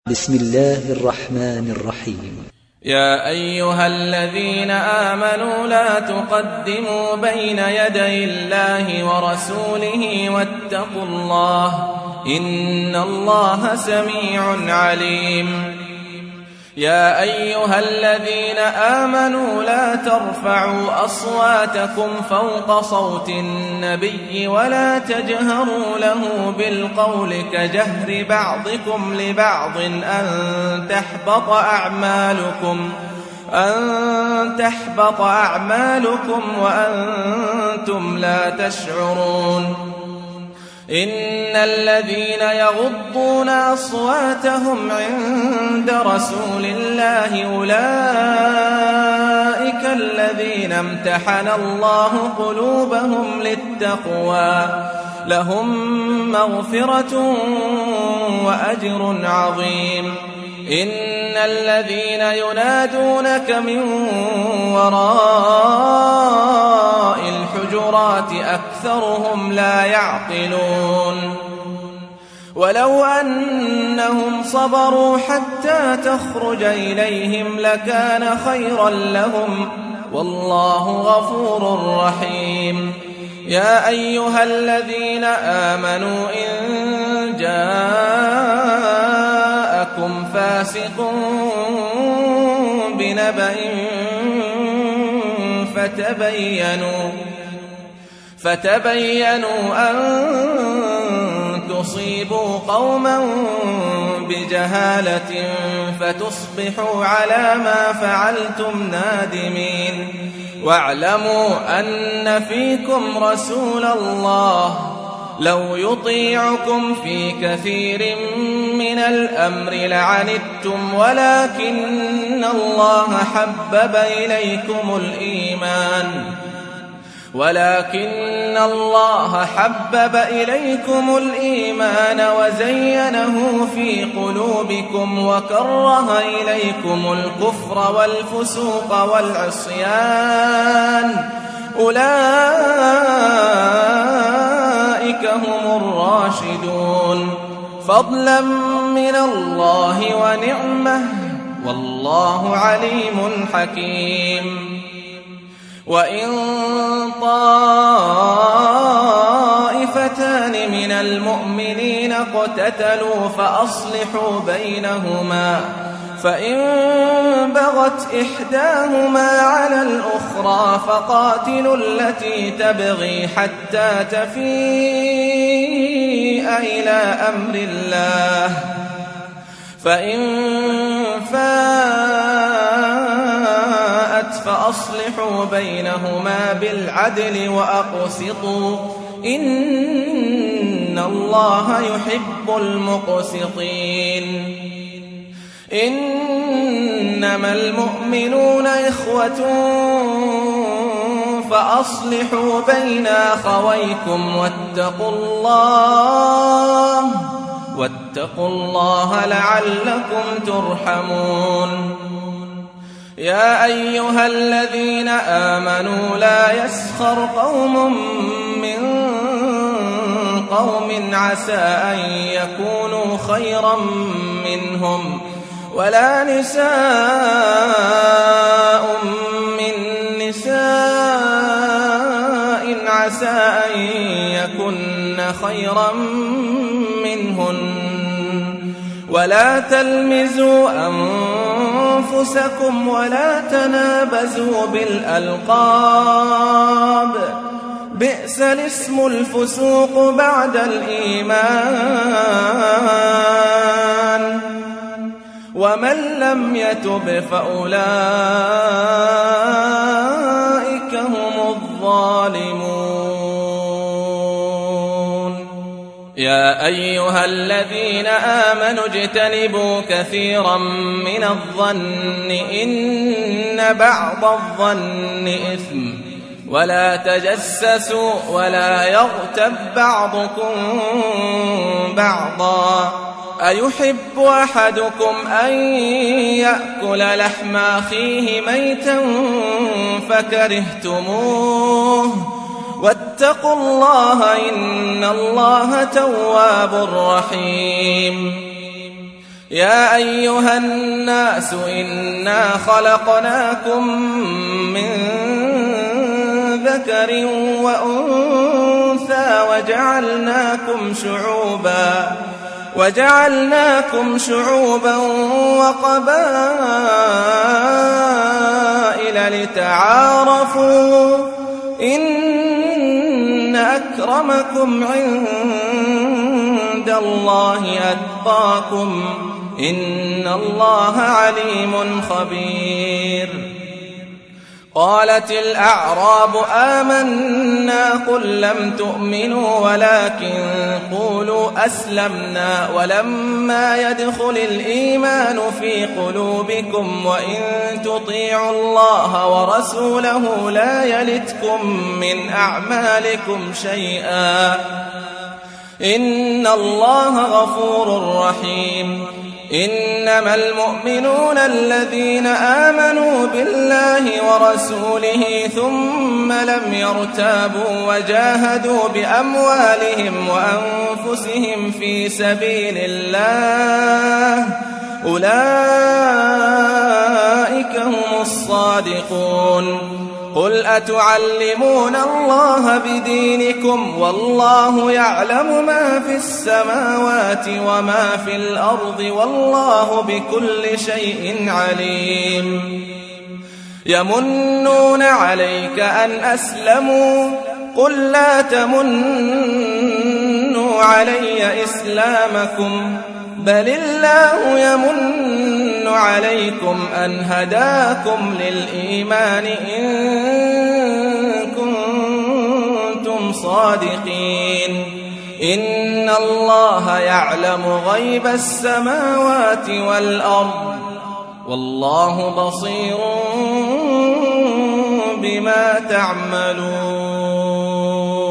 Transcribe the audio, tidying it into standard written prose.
بسم الله الرحمن الرحيم. يا أيها الذين آمنوا لا تقدموا بين يدي الله ورسوله واتقوا الله إن الله سميع عليم. يا أيها الذين آمنوا لا ترفعوا أصواتكم فوق صوت النبي ولا تجهروا له بالقول كجهر بعضكم لبعض أن تحبط أعمالكم وأنتم لا تشعرون. إن الذين يغضون أصواتهم عند رسول الله أولئك الذين امتحن الله قلوبهم للتقوى لهم مغفرة وأجر عظيم. إن الذين ينادونك من وراء الحجرات أكثرهم لا يعقلون. ولو أنهم صبروا حتى تخرج إليهم لكان خيرا لهم والله غفور رحيم. يا أيها الذين آمنوا إن جاءكم فاسق بنبأ فتبينوا أن تصيبوا قوما بجهالة فتصبحوا على ما فعلتم نادمين. واعلموا أن فيكم رسول الله لو يطيعكم في كثير من الأمر لعنتم ولكن الله حبب إليكم الإيمان وزينه في قلوبكم وكره إليكم الكفر والفسوق والعصيان أولئك هم الراشدون فضلا من الله ونعمة والله عليم حكيم. وإن طائفتان من المؤمنين اقتتلوا فأصلحوا بينهما فإن بغت إحداهما على الأخرى فقاتلوا التي تبغي حتى تفيء إلى أمر الله فإن فاءت فأصلحوا بينهما بالعدل وأقسطوا إن الله يحب المقسطين. إنما المؤمنون إخوة فأصلحوا بين أخويكم واتقوا الله لعلكم ترحمون. يا أيها الذين آمنوا لا يسخر قوم من قوم عسى أن يكونوا خيرا منهم ولا نساء من نساء عسى أن يكن خيرا منهن ولا تلمزوا أنفسكم ولا تنابزوا بالألقاب بئس الاسم الفسوق بعد الإيمان ومن لم يتب فأولئك هم الظالمون. يا أيها الذين آمنوا اجتنبوا كثيرا من الظن إن بعض الظن إثم ولا تجسسوا ولا يغتب بعضكم بعضا أيحب أحدكم أن يأكل لحم أخيه ميتا فكرهتموه واتقوا الله إن الله تواب رحيم. يا أيها الناس إنا خلقناكم من ذكر وأنثى وجعلناكم شعوبا وقبائل لتعارفوا إن أكرمكم عند الله أتقاكم إن الله عليم خبير. قالت الأعراب آمنا قل لم تؤمنوا ولكن قولوا أسلمنا ولما يدخل الإيمان في قلوبكم وإن تطيعوا الله ورسوله لا يلتكم من أعمالكم شيئا إن الله غفور رحيم. إنما المؤمنون الذين آمنوا بالله ورسوله ثم لم يرتابوا وجاهدوا بأموالهم وأنفسهم في سبيل الله أولئك هم الصادقون. قل أتعلمون الله بدينكم والله يعلم ما في السماوات وما في الأرض والله بكل شيء عليم. يمنون عليك أن أسلموا قل لا تمنوا علي إسلامكم بل الله يمن عليكم أن هداكم للإيمان إن كنتم صادقين. إن الله يعلم غيب السماوات والأرض والله بصير بما تعملون.